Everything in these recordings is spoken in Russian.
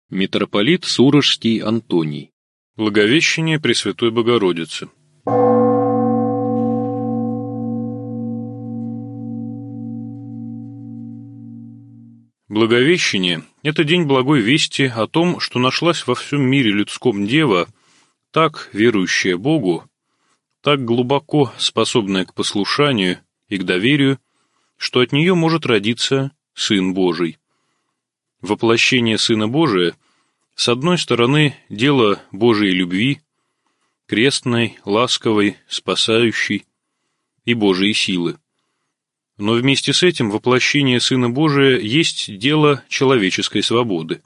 Митрополит Сурожский Антоний. Благовещение Пресвятой Богородицы. Благовещение – это день благой вести о том, что нашлась во всем мире людском дева, так верующая Богу, так глубоко способная к послушанию и к доверию, что от нее может родиться Сын Божий. Воплощение Сына Божия, с одной стороны, дело Божией любви, крестной, ласковой, спасающей и Божией силы. Но вместе с этим воплощение Сына Божия есть дело человеческой свободы.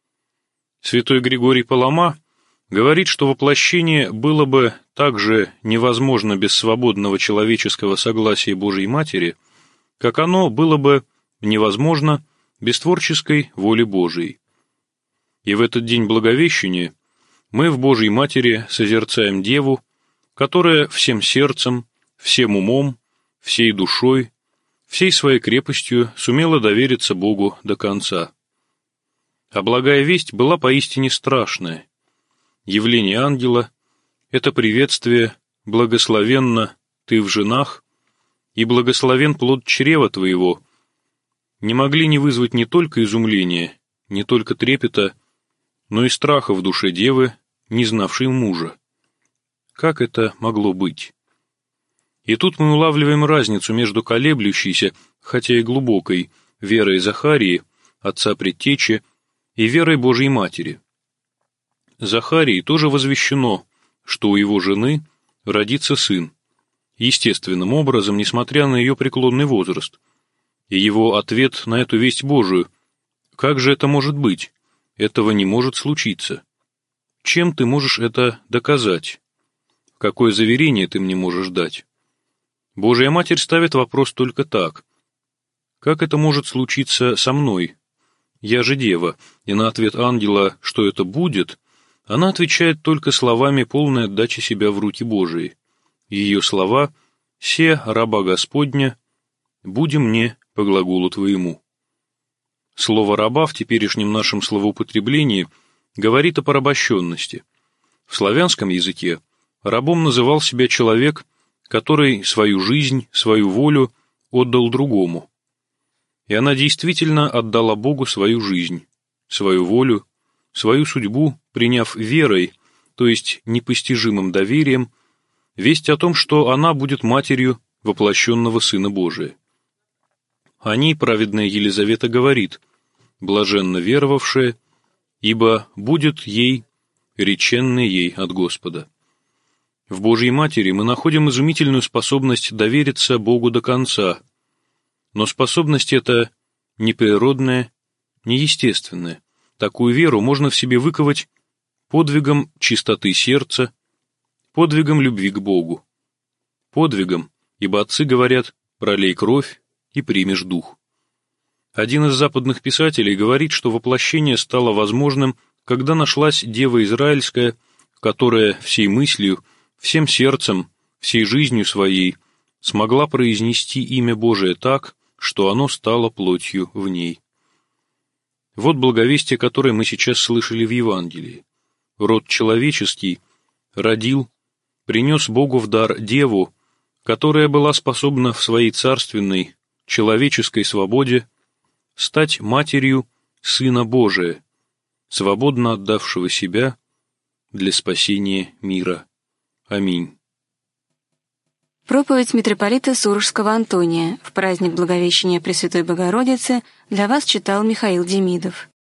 Святой Григорий Палама говорит, что воплощение было бы также невозможно без свободного человеческого согласия Божией Матери, как оно было бы невозможно без творческой воли Божией. И в этот день Благовещения мы в Божьей Матери созерцаем Деву, которая всем сердцем, всем умом, всей душой, всей своей крепостью сумела довериться Богу до конца. А благая весть была поистине страшная. Явление ангела — это приветствие «Благословенна ты в женах» и «Благословен плод чрева твоего» не могли не вызвать не только изумления, не только трепета, но и страха в душе девы, не знавшей мужа. Как это могло быть? И тут мы улавливаем разницу между колеблющейся, хотя и глубокой, верой Захарии, отца предтечи, и верой Божьей Матери. Захарии тоже возвещено, что у его жены родится сын, естественным образом, несмотря на ее преклонный возраст. И его ответ на эту весть Божию: «Как же это может быть? Этого не может случиться. Чем ты можешь это доказать? Какое заверение ты мне можешь дать?» Божья Матерь ставит вопрос только так: «Как это может случиться со мной? Я же дева». И на ответ ангела, что это будет, она отвечает только словами полной отдачи себя в руки Божии. Ее слова: «Се, раба Господня, буди мне по глаголу твоему». Слово «раба» в теперешнем нашем словоупотреблении говорит о порабощенности. В славянском языке рабом называл себя человек, который свою жизнь, свою волю отдал другому. И она действительно отдала Богу свою жизнь, свою волю, свою судьбу, приняв верой, то есть непостижимым доверием, весть о том, что она будет матерью воплощенного Сына Божия. О ней праведная Елизавета говорит: «Блаженно веровавшая, ибо будет ей реченное ей от Господа». В Божьей Матери мы находим изумительную способность довериться Богу до конца, но способность эта не природная, не естественная. Такую веру можно в себе выковать подвигом чистоты сердца, подвигом любви к Богу. Подвигом, ибо отцы говорят: «Пролей кровь и примешь дух». Один из западных писателей говорит, что воплощение стало возможным, когда нашлась Дева Израильская, которая всей мыслью, всем сердцем, всей жизнью своей смогла произнести имя Божие так, что оно стало плотью в ней. Вот благовестие, которое мы сейчас слышали в Евангелии. Род человеческий родил, принес Богу в дар Деву, которая была способна в своей царственной, человеческой свободе стать матерью Сына Божия, свободно отдавшего себя для спасения мира. Аминь. Проповедь митрополита Сурожского Антония в праздник Благовещения Пресвятой Богородицы для вас читал Михаил Демидов.